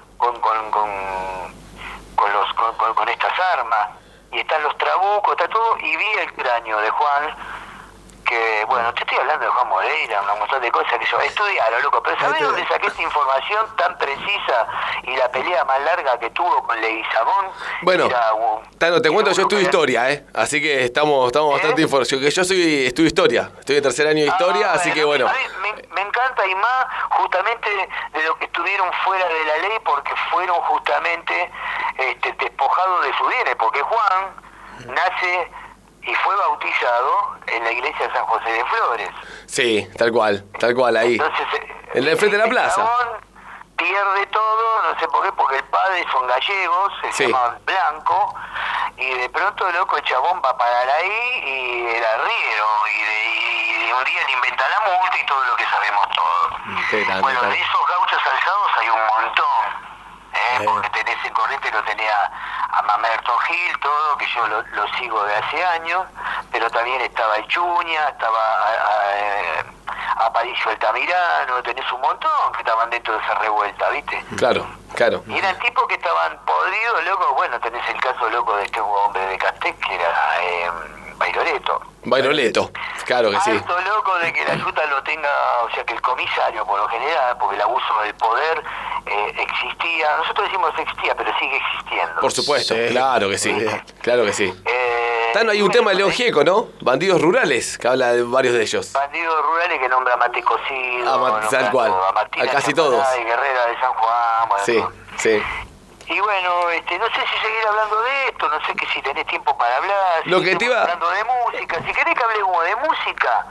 con estas armas. Y están los trabucos, está todo, y vi el cráneo de Juan, que, bueno, te estoy hablando de Juan Moreira, un montón de cosas que yo estudiaron, loco, pero ¿sabés dónde saqué esta información tan precisa y la pelea más larga que tuvo con Leguizamón? Bueno, Tano, te cuento, yo estudio historia, así que estamos bastante informados. Yo estudio historia, estoy en tercer año de historia, así que bueno. A mí me encanta, y más justamente de lo que estuvieron fuera de la ley, porque fueron justamente despojados de sus bienes, porque Juan nace y fue bautizado en la iglesia de San José de Flores. Sí, tal cual, ahí. Entonces, en el frente de la plaza. Pierde todo, no sé por qué, porque el padre son gallegos, se llamaban Blanco, y de pronto, loco, el chabón va a parar ahí y era arriero, y un día le inventan la multa y todo lo que sabemos todos. Bueno, de esos gauchos alzados hay un montón. Porque tenés en Corrientes, lo tenía a Mamerto Gil, todo, que yo lo sigo de hace años, pero también estaba el Chuña, estaba Aparicio Altamirano, tenés un montón que estaban dentro de esa revuelta, ¿viste? Claro. Y eran tipos que estaban podridos, loco. Bueno, tenés el caso, loco, de este hombre de Castec, que era Bairoleto, claro que sí. Harto loco de que la yuta lo tenga, o sea, que el comisario, por lo general, porque el abuso del poder existía. Nosotros decimos existía, pero sigue existiendo. Por supuesto, claro que sí. Tano, hay un tema de León Gieco, ¿no? Bandidos rurales, que habla de varios de ellos. Bandidos rurales que nombra a Mate Cocido, tal cual, a casi todos. Y Guerrera de San Juan, bueno, sí. Y bueno, no sé si seguir hablando de esto, no sé que si tenés tiempo para hablar, lo que te iba hablando de música, si querés que hablemos de música,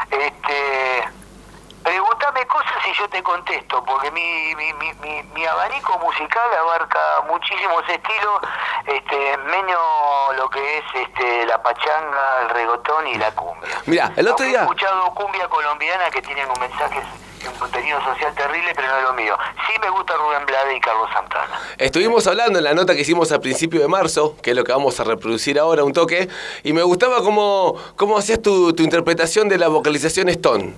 pregúntame cosas y yo te contesto, porque mi abanico musical abarca muchísimos estilos, menos lo que es la pachanga, el reggaetón y la cumbia. Mira, el otro día he escuchado cumbia colombiana que tienen un mensaje, un contenido social terrible, pero no es lo mío. Sí me gusta Rubén Blades y Carlos Santana. Estuvimos hablando en la nota que hicimos a principio de marzo, que es lo que vamos a reproducir ahora, un toque, y me gustaba cómo hacías tu interpretación de la vocalización Stone.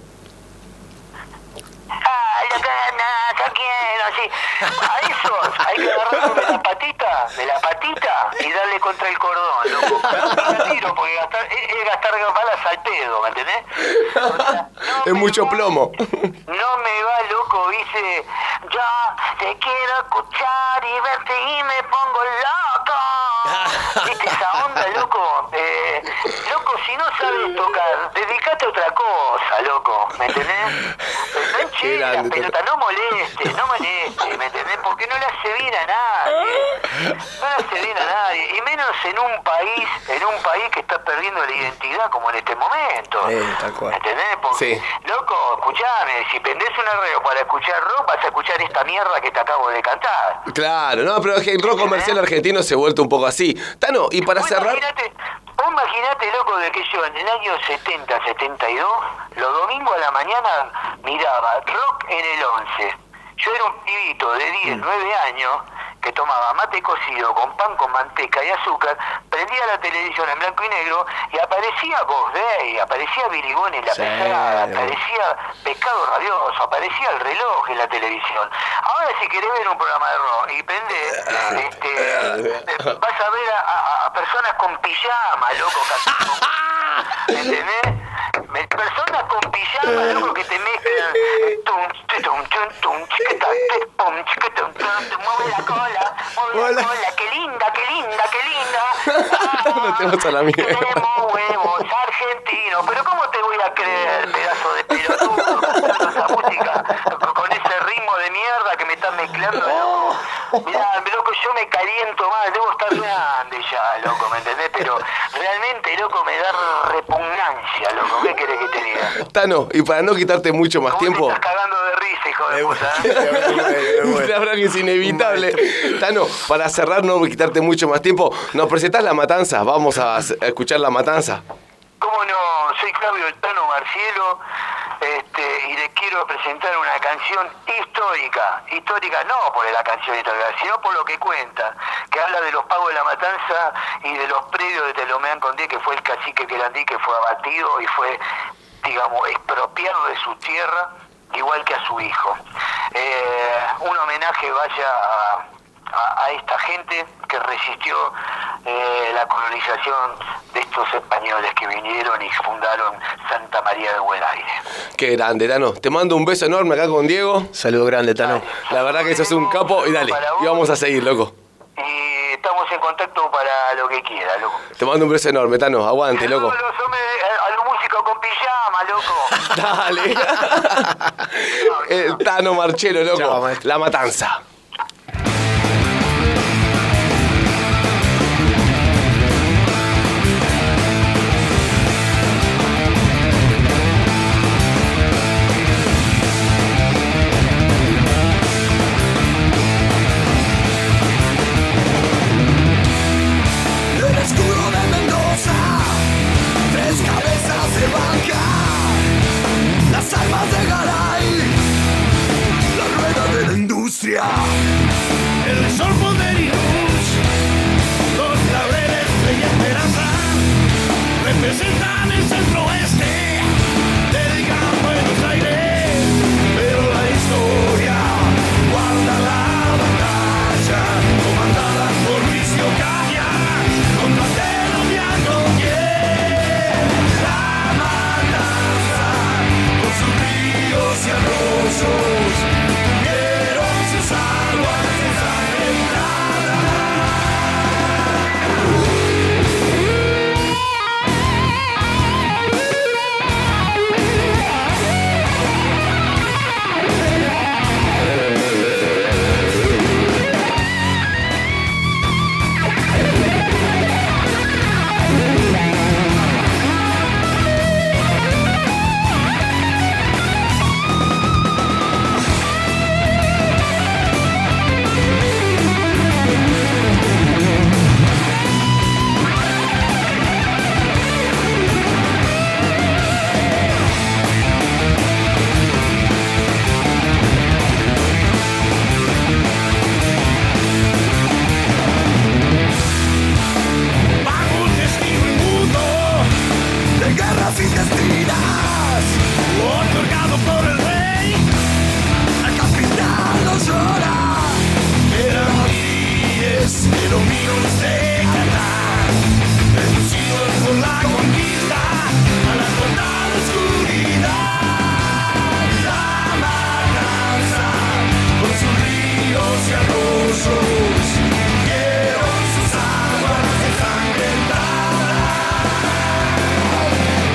Así. A esos hay que agarrarlo de la patita y darle contra el cordón, loco. No tiro, porque es gastar balas al pedo, ¿me entendés? O sea, es mucho plomo. No me va, loco, dice, yo te quiero escuchar y verte y me pongo loco. ¿Viste esa onda, loco? Loco, si no sabes sabes tocar, dedicate a otra cosa, loco, ¿me entendés? No hinches la pelota, no moleste, ¿me entendés? Porque no le hace bien a nadie, no le hace bien a nadie, y menos en un país que está perdiendo la identidad como en este momento, tal cual. ¿me entendés? Porque, Sí. loco, escuchame, si prendés una radio para escuchar rock, vas a escuchar esta mierda que te acabo de cantar. Claro, no, pero es que el rock comercial argentino se ha vuelto un poco así. Tano, y para cerrar... Vos imaginate, loco, de que yo en el año 70, 72, los domingos a la mañana miraba rock en el 11. Yo era un pibito de 10, 9 años que tomaba mate cocido con pan con manteca y azúcar, prendía la televisión en blanco y negro y aparecía Boss Day, aparecía Virigón en la pesada, aparecía Pescado Rabioso, aparecía El Reloj en la televisión. Ahora si querés ver un programa de rock y prendés, vas a ver a personas con pijama, loco, ¿me entendés? Personas con pijama, loco, que te mezclan mueve la cola, qué linda. No te vas a la mierda. Tenemos huevos argentinos, pero ¿cómo te voy a creer, pedazo de pelotudo, cantando esa música con ese ritmo de mierda que me están mezclando, loco? Mirá, loco, yo me caliento más, debo estar grande ya, loco, ¿me entendés? Pero realmente, loco, me da repugnancia, loco, ¿qué querés que te diga? Tano, y para no quitarte mucho más tiempo... Te estás cagando de risa, hijo de puta. La verdad que es inevitable. Tano, para cerrar, no quitarte mucho más tiempo, nos presentás La Matanza. Vamos a escuchar La Matanza. ¿Cómo no? Soy Claudio El Tano Marcielo, y les quiero presentar una canción histórica no por la canción histórica, sino por lo que cuenta, que habla de los pagos de La Matanza y de los predios de Telomeán Condé, que fue el cacique Querandí que fue abatido y fue, digamos, expropiado de su tierra, igual que a su hijo. Un homenaje vaya a esta gente que resistió la colonización de estos españoles que vinieron y fundaron Santa María de Buen Aire. Qué grande, Tano. Te mando un beso enorme acá con Diego. Saludo grande, Tano. La verdad que sos un capo y dale, y vamos a seguir, loco. Y estamos en contacto para lo que quiera, loco. Te mando un beso enorme, Tano. Aguante, loco. A los músicos con pijama, loco. Dale. El Tano Marcielo, loco. Chao, maestro. La Matanza. El escudo de Mendoza, 3 cabezas de vaca, las armas de Garay, la rueda de la industria, el sol, poder y luz, los laureles de esperanza, representan el centro oeste del gran Buenos Aires, pero la historia guarda la batalla comandada por Luis Ocaña contra Telomeán Condé. La Matanza con sus ríos y arroyos tuvieron sus aguas ensangrentadas. Bajo un destino inmundo de guerras intestinas, otorgado por el rey, la capital no llora. Eran días que lo mío de cantar, reducidos por la conquista a la total oscuridad. La Matanza con sus ríos y arroyos tuvieron sus aguas ensangrentadas.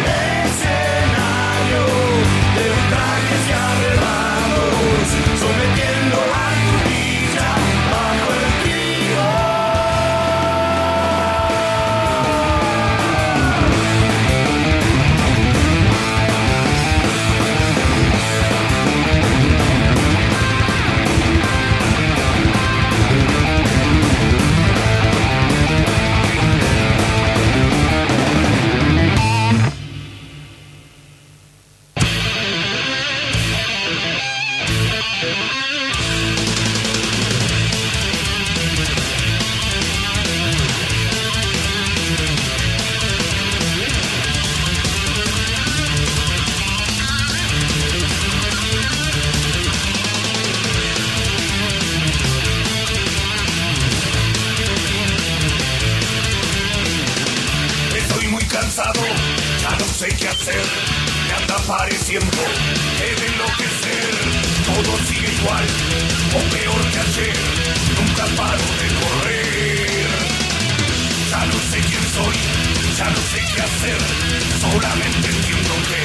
sé qué hacer, me anda pareciendo que de enloquecer. Todo sigue igual o peor que ayer, nunca paro de correr. Ya no sé quién soy, ya no sé qué hacer, solamente entiendo que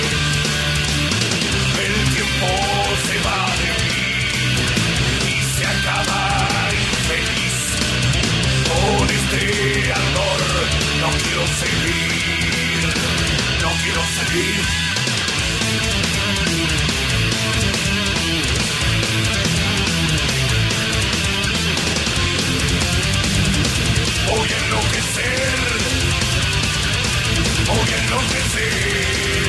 el tiempo se va de mí y se acaba infeliz. Con este ardor no quiero seguir, no quiero seguir. Voy a enloquecer, voy a enloquecer.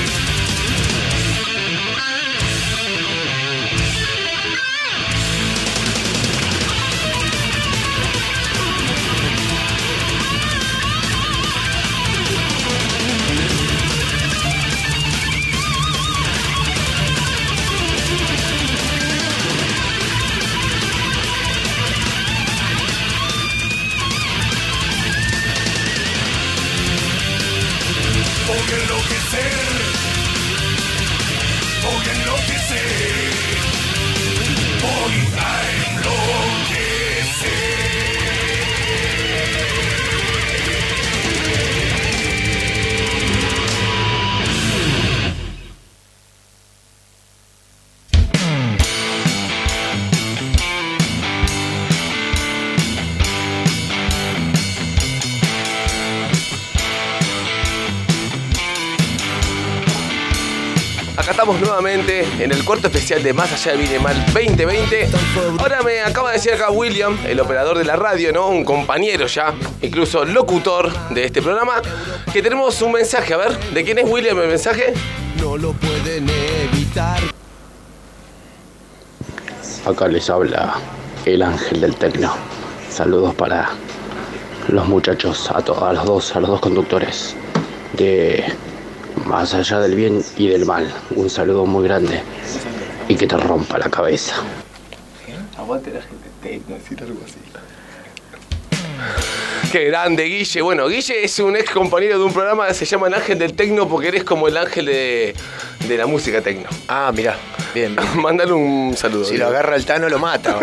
Voy a enloquecer, voy a enloquecer, voy a enloquecer. Acá estamos nuevamente en el cuarto especial de Más Allá del Bien y el Mal 2020. Ahora me acaba de decir acá William, el operador de la radio, ¿no? Un compañero ya, incluso locutor de este programa, que tenemos un mensaje. A ver, ¿de quién es William el mensaje? No lo pueden evitar. Acá les habla el ángel del tecno. Saludos para los muchachos, a los dos conductores de Más Allá del Bien y del Mal. Un saludo muy grande y que te rompa la cabeza. Aguante la gente tecno, decir algo así. Qué grande, Guille. Bueno, Guille es un ex compañero de un programa que se llama El Ángel del Tecno porque eres como el ángel de la música tecno. Ah, mirá, bien, bien. Mándale un saludo. Si lo agarra el Tano, lo mata.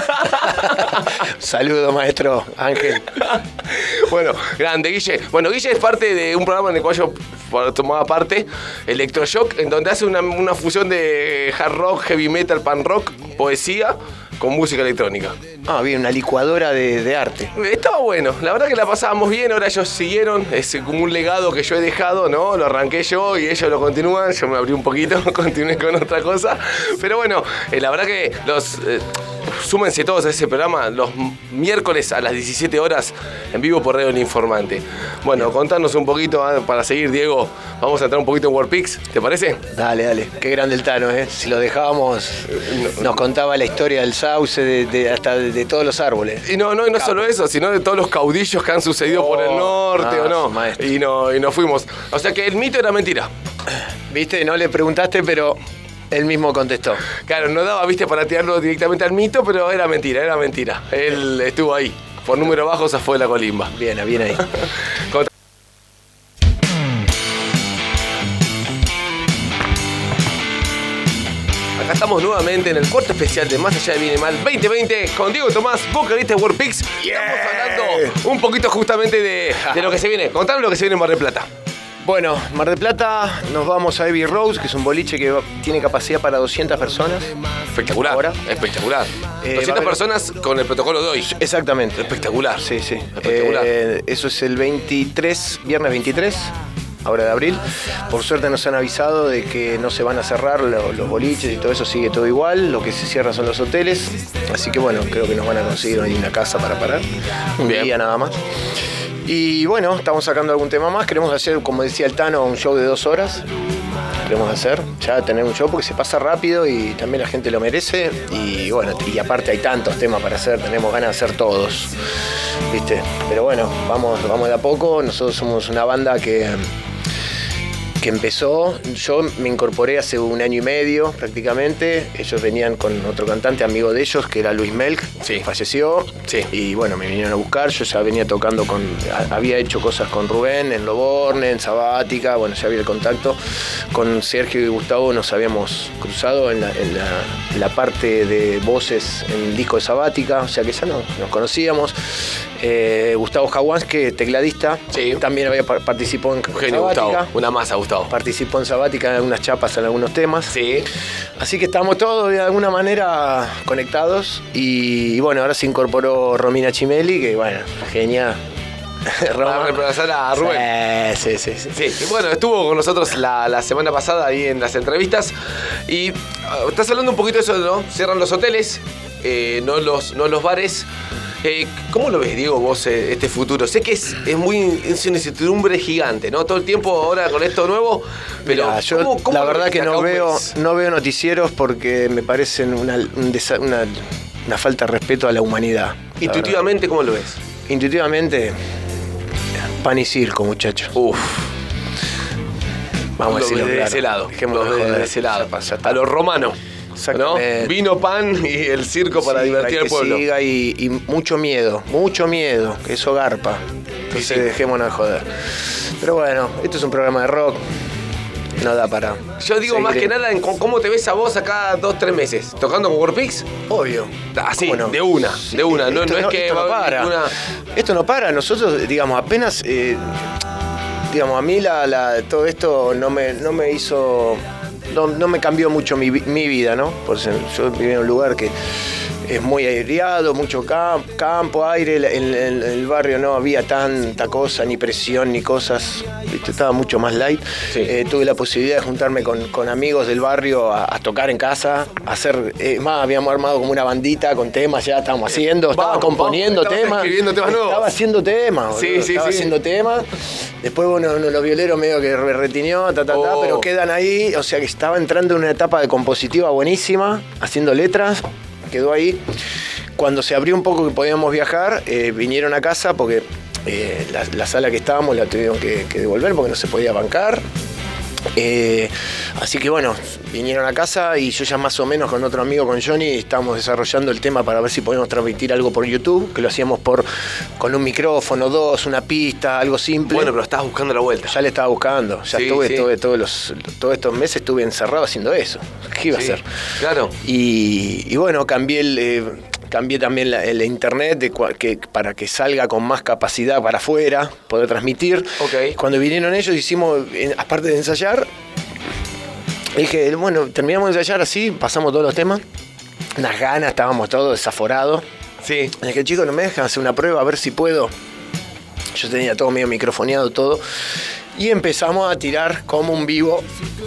Saludo, maestro Ángel. Bueno, grande, Guille. Bueno, Guille es parte de un programa en el cual yo tomaba parte, Electroshock, en donde hace una fusión de hard rock, heavy metal, punk rock, poesía con música electrónica. Ah, bien, una licuadora de arte. Estaba bueno, la verdad que la pasábamos bien, ahora ellos siguieron, es como un legado que yo he dejado, ¿no? Lo arranqué yo y ellos lo continúan, yo me abrí un poquito, continué con otra cosa, pero bueno, la verdad que súmense todos a ese programa los miércoles a las 17 horas en vivo por Radio El Informante. Bueno, contanos un poquito, para seguir, Diego, vamos a entrar un poquito en WordPix, ¿te parece? Dale, dale, qué grande el Tano, ¿eh? Si lo dejábamos, nos contaba la historia del sauce, hasta de todos los árboles. Y no solo eso, sino de todos los caudillos que han sucedido por el norte, ¿o no? Maestro. Y nos fuimos. O sea que el mito era mentira. Viste, no le preguntaste, pero él mismo contestó. Claro, no daba, viste, para tirarlo directamente al mito, pero era mentira. Él estuvo ahí. Por número bajo se fue de la colimba. Bien ahí. Acá estamos nuevamente en el cuarto especial de Más Allá del Bien y el Mal 2020 con Diego Tomás, vocalista de WordPix. Estamos hablando un poquito justamente de lo que se viene. Contanos lo que se viene en Mar del Plata. Bueno, Mar del Plata, nos vamos a Abbey Rose, que es un boliche que tiene capacidad para 200 personas. Espectacular, Ahora. Espectacular. 200 haber... personas con el protocolo de hoy. Exactamente. Espectacular. Sí. Espectacular. Eso es el 23, viernes 23, ahora de abril. Por suerte nos han avisado de que no se van a cerrar los boliches y todo eso, sigue todo igual. Lo que se cierra son los hoteles. Así que bueno, creo que nos van a conseguir ahí una casa para parar. Un día nada más. Y bueno, estamos sacando algún tema más. Queremos hacer, como decía el Tano, un show de 2 horas. Queremos hacer, ya tener un show porque se pasa rápido y también la gente lo merece. Y bueno, y aparte hay tantos temas para hacer, tenemos ganas de hacer todos, ¿viste? Pero bueno, vamos de a poco. Nosotros somos una banda que que empezó, yo me incorporé hace 1 año y medio prácticamente. Ellos venían con otro cantante amigo de ellos, que era Luis Melk, Sí. falleció. Sí. Y bueno, me vinieron a buscar. Yo ya venía tocando había hecho cosas con Rubén en Loborne, en Sabática. Bueno, ya había el contacto. Con Sergio y Gustavo nos habíamos cruzado en la parte de voces en el disco de Sabática, o sea que ya nos conocíamos. Gustavo Jawanske, tecladista, Sí. también participó en Genio, Sabática. Gustavo. Una masa, Gustavo. Participó en Sabática en algunas chapas, en algunos temas. Sí. Así que estamos todos de alguna manera conectados. Y bueno, ahora se incorporó Romina Chimelli, que bueno, genial. Para reemplazar a Rubén. Sí. Sí, y bueno, estuvo con nosotros la semana pasada ahí en las entrevistas. Y estás hablando un poquito de eso, ¿no? Cierran los hoteles, no los bares. ¿Cómo lo ves, Diego, vos, este futuro? Sé que es una incertidumbre gigante, ¿no? Todo el tiempo ahora con esto nuevo, pero Mirá, yo ¿cómo la lo verdad ves que acá, no veo pues? noticieros porque me parecen una falta de respeto a la humanidad. la Intuitivamente, ¿cómo lo ves? verdad. Intuitivamente, pan y circo, muchachos. Uf. Vamos a Lo decirlo ves de claro. ese lado. Dejémonos Lo de ves joder. de ese lado. Ya está. A lo romano. ¿No? Exactamente. Vino, pan y el circo para Sí, divertir hay al que pueblo. siga y mucho miedo, que eso garpa. Entonces Sí. dejémonos de joder. Pero bueno, esto es un programa de rock. No da para. Yo digo seguir más que en- nada en cómo te ves a vos acá 2-3 meses. ¿Tocando con Warpix? Obvio. Así, ¿Cómo no? de una. No, Esto no es que esto no va a haber para. ninguna- Esto no para. Nosotros, digamos, apenas. Digamos, a mí todo esto no me hizo. No me cambió mucho mi vida, ¿no? Yo viví en un lugar que es muy aireado, mucho campo, aire. En el barrio no había tanta cosa, ni presión, ni cosas. ¿Viste? Estaba mucho más light. Sí. Tuve la posibilidad de juntarme con amigos del barrio a tocar en casa, a hacer. Más, habíamos armado como una bandita con temas, ya estábamos haciendo, estaba Vamos, componiendo estabas temas. escribiendo temas nuevos. Estaba haciendo temas, Sí, boludo, sí, estaba sí. haciendo temas. Después, bueno, los violeros medio que retinió, Oh. pero quedan ahí. O sea que estaba entrando en una etapa de compositiva buenísima, haciendo letras, quedó ahí. Cuando se abrió un poco que podíamos viajar, vinieron a casa porque la sala que estábamos la tuvieron que devolver porque no se podía bancar. Así que bueno, vinieron a casa y yo ya más o menos con otro amigo, con Johnny, estábamos desarrollando el tema para ver si podíamos transmitir algo por YouTube, que lo hacíamos con un micrófono, una pista, algo simple. Bueno, pero estabas buscando la vuelta. Ya le estaba buscando, ya Sí, estuve sí. todos estos meses estuve encerrado haciendo eso. ¿Qué iba a Sí, hacer? Claro. Y bueno, cambié también el internet para que salga con más capacidad para afuera, poder transmitir. Ok. Cuando vinieron ellos hicimos, aparte de ensayar, dije, bueno, terminamos de ensayar así, pasamos todos los temas, unas ganas, estábamos todos desaforados. Sí. Le dije, chicos, ¿no me dejan hacer una prueba a ver si puedo? Yo tenía todo medio microfoneado, todo. Y empezamos a tirar como un vivo.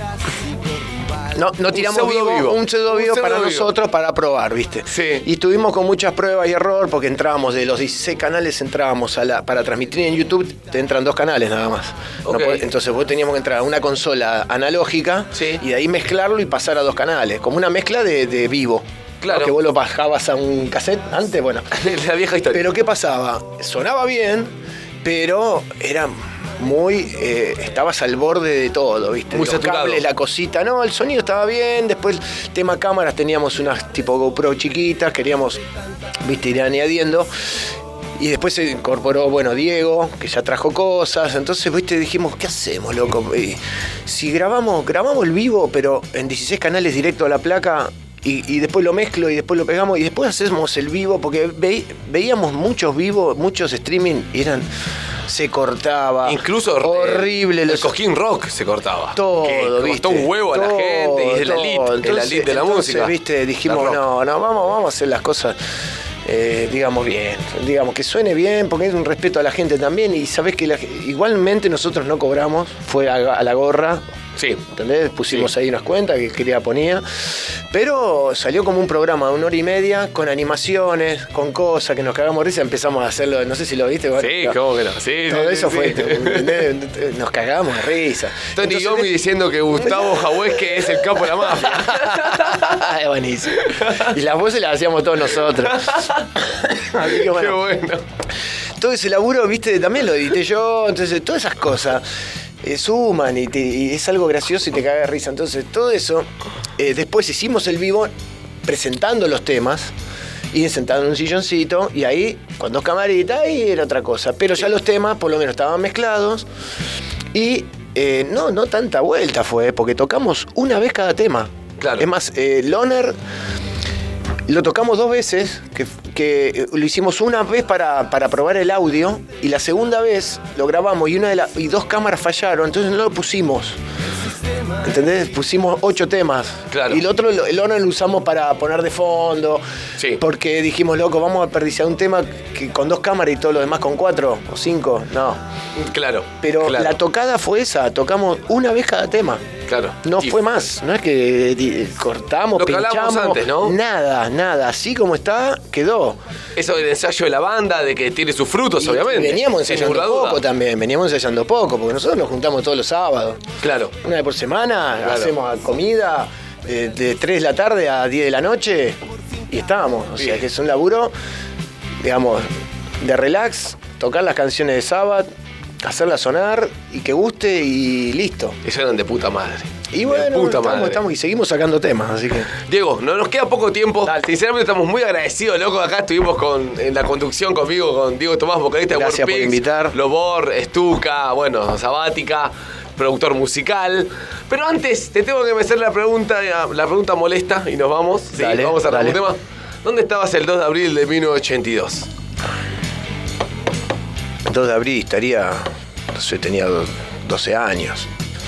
No tiramos pseudo vivo. un pseudo vivo Un para pseudo vivo. nosotros, para probar, ¿viste? Sí. Y estuvimos con muchas pruebas y error porque entrábamos de los 16 canales, entrábamos para transmitir en YouTube, te entran 2 canales nada más. Ok. Entonces vos teníamos que entrar a una consola analógica Sí. y de ahí mezclarlo y pasar a 2 canales, como una mezcla de vivo. Claro. ¿No? Que vos lo bajabas a un cassette antes, bueno. La vieja historia. Pero ¿qué pasaba? Sonaba bien, pero era muy... estabas al borde de todo, ¿viste? Muy Los saturado. cables, la cosita, no, el sonido estaba bien, después tema cámaras, teníamos unas tipo GoPro chiquitas, queríamos, ¿viste? Ir añadiendo. Y después se incorporó, bueno, Diego, que ya trajo cosas. Entonces, ¿viste? Dijimos, ¿qué hacemos, loco? Si grabamos el vivo, pero en 16 canales directo a la placa... Y después lo mezclo y después lo pegamos y después hacemos el vivo, porque veíamos muchos vivos, muchos streaming, y se cortaba. Incluso horrible. el cojín rock se cortaba. Todo, que ¿viste? costó un huevo a la Todo, gente y es la todo. elite, es la elite de la Entonces, música. ¿viste? Dijimos, La rock. no, vamos a hacer las cosas, digamos bien, digamos que suene bien, porque es un respeto a la gente también, y sabés que igualmente nosotros no cobramos, fue a la gorra. Sí. ¿Entendés? Pusimos Sí. ahí unas cuentas que quería ponía. Pero salió como un programa de 1 hora y media con animaciones, con cosas que nos cagamos risa. Empezamos a hacerlo, no sé si lo viste. Bueno, Sí, ¿cómo que no? Sí, todo sí, eso sí, fue, sí. ¿entendés? Nos cagamos de risa. Tony Entonces, Gomi diciendo que Gustavo Jahuesque es el capo de la mafia. es buenísimo. Y las voces las hacíamos todos nosotros. Así que Qué bueno, bueno. todo ese laburo, viste, también lo edité yo. Entonces, todas esas cosas. suman y es algo gracioso y te caga de risa. Entonces, todo eso, después hicimos el vivo presentando los temas y sentado en un silloncito y ahí, con 2 camaritas, ahí era otra cosa. Pero ya los temas, por lo menos, estaban mezclados y no tanta vuelta fue, porque tocamos una vez cada tema. Claro. Es más, Loner lo tocamos 2 veces, que lo hicimos una vez para probar el audio y la segunda vez lo grabamos y 2 cámaras fallaron, entonces no lo pusimos. ¿Entendés? Pusimos 8 temas. Claro. Y el otro, el Honor lo usamos para poner de fondo. Sí. Porque dijimos, loco, vamos a desperdiciar un tema que con 2 cámaras y todo lo demás con 4 o 5. No. Claro. Pero claro. la tocada fue esa. Tocamos una vez cada tema. Claro. No fue más. No es que cortamos, Lo que pinchamos. hablábamos antes, ¿no? Nada. Así como está, quedó. Eso del ensayo de la banda, de que tiene sus frutos, Y obviamente. veníamos sin ensayando ninguna duda. poco también. Veníamos ensayando poco. Porque nosotros nos juntamos todos los sábados. Claro. Una vez por semana, Claro. hacemos comida de 3 de la tarde a 10 de la noche y estábamos. O sea Bien. que es un laburo, digamos, de relax, tocar las canciones de Sabbath, hacerlas sonar y que guste y listo. Eso eran de puta madre. Y De bueno, puta madre. estamos y seguimos sacando temas, así que. Diego, no nos queda poco tiempo. Dale. Sinceramente estamos muy agradecidos, loco. Acá estuvimos en la conducción conmigo, con Diego Tomás, vocalista de Gracias por Warpix, invitar. Lobor, Stuka, bueno, Sabática, productor musical. Pero antes te tengo que hacer la pregunta molesta y nos vamos. Sí, Dale, vamos a arrancar un dale. tema. ¿Dónde estabas el 2 de abril de 1982? 2 de abril estaría, no sé, tenía 12 años.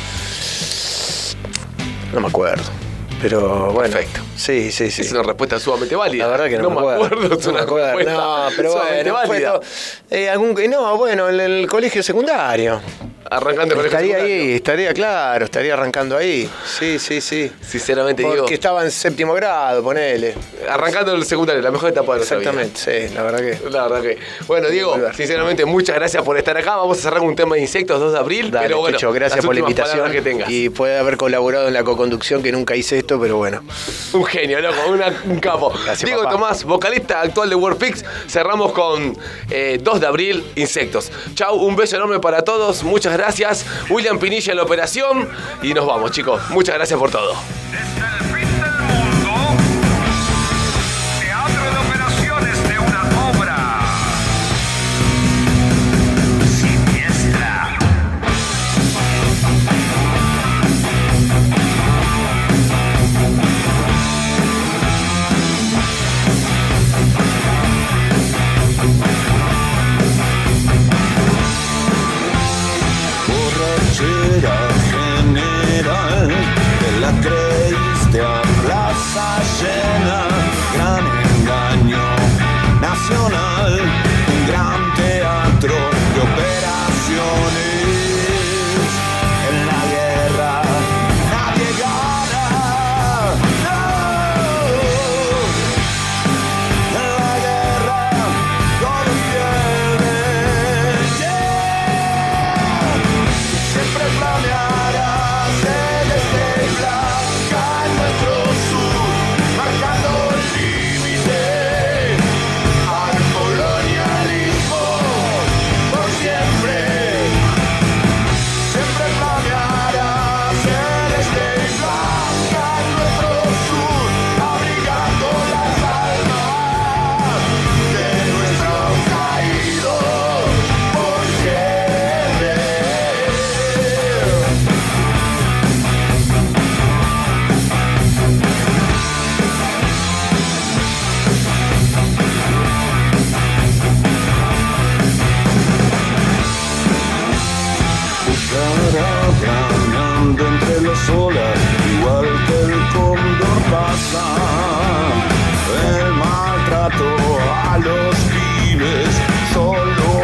No me acuerdo. Pero bueno. Perfecto. Sí. Es una respuesta sumamente válida. La verdad que no me acuerdo. Es una respuesta No, pero sumamente bueno. válida. En el colegio secundario. Arrancando con el Estaría ahí, estaría arrancando ahí. Sí. Sinceramente, Diego. Porque estaba en 7º grado, ponele. Arrancando el secundario, la mejor etapa de nuestra vida. Exactamente, sí, la verdad que. La verdad que. Bueno, Diego, Volver. sinceramente, muchas gracias por estar acá. Vamos a cerrar con un tema de insectos, 2 de abril. Dale, pero bueno, Chucho, gracias las por la últimas invitación. palabras que tengas. Y puede haber colaborado en la coconducción, que nunca hice esto, pero bueno. Un genio, loco, un capo. Gracias, Diego papá. Tomás, vocalista actual de Warpix. Cerramos con 2 de abril, insectos. Chau, un beso enorme para todos. Muchas gracias. William Pinilla en la operación. Y nos vamos, chicos. Muchas gracias por todo. Desde el fin del mundo, teatro de operaciones de una obra siniestra. Borrachera general, te la creíste a plaza llena, gran engaño nacional, un gran teatro de operaciones. En la guerra nadie gana, no. En la guerra todos pierden, yeah. Siempre flameará celeste y blanca en nuestro sur, marcando el límite al colonialismo por siempre. Siempre flameará celeste y blanca en nuestro sur, abrigando las almas de nuestros caídos por siempre. Caminando entre las olas, igual que el cóndor pasa. El maltrato a los pibes solo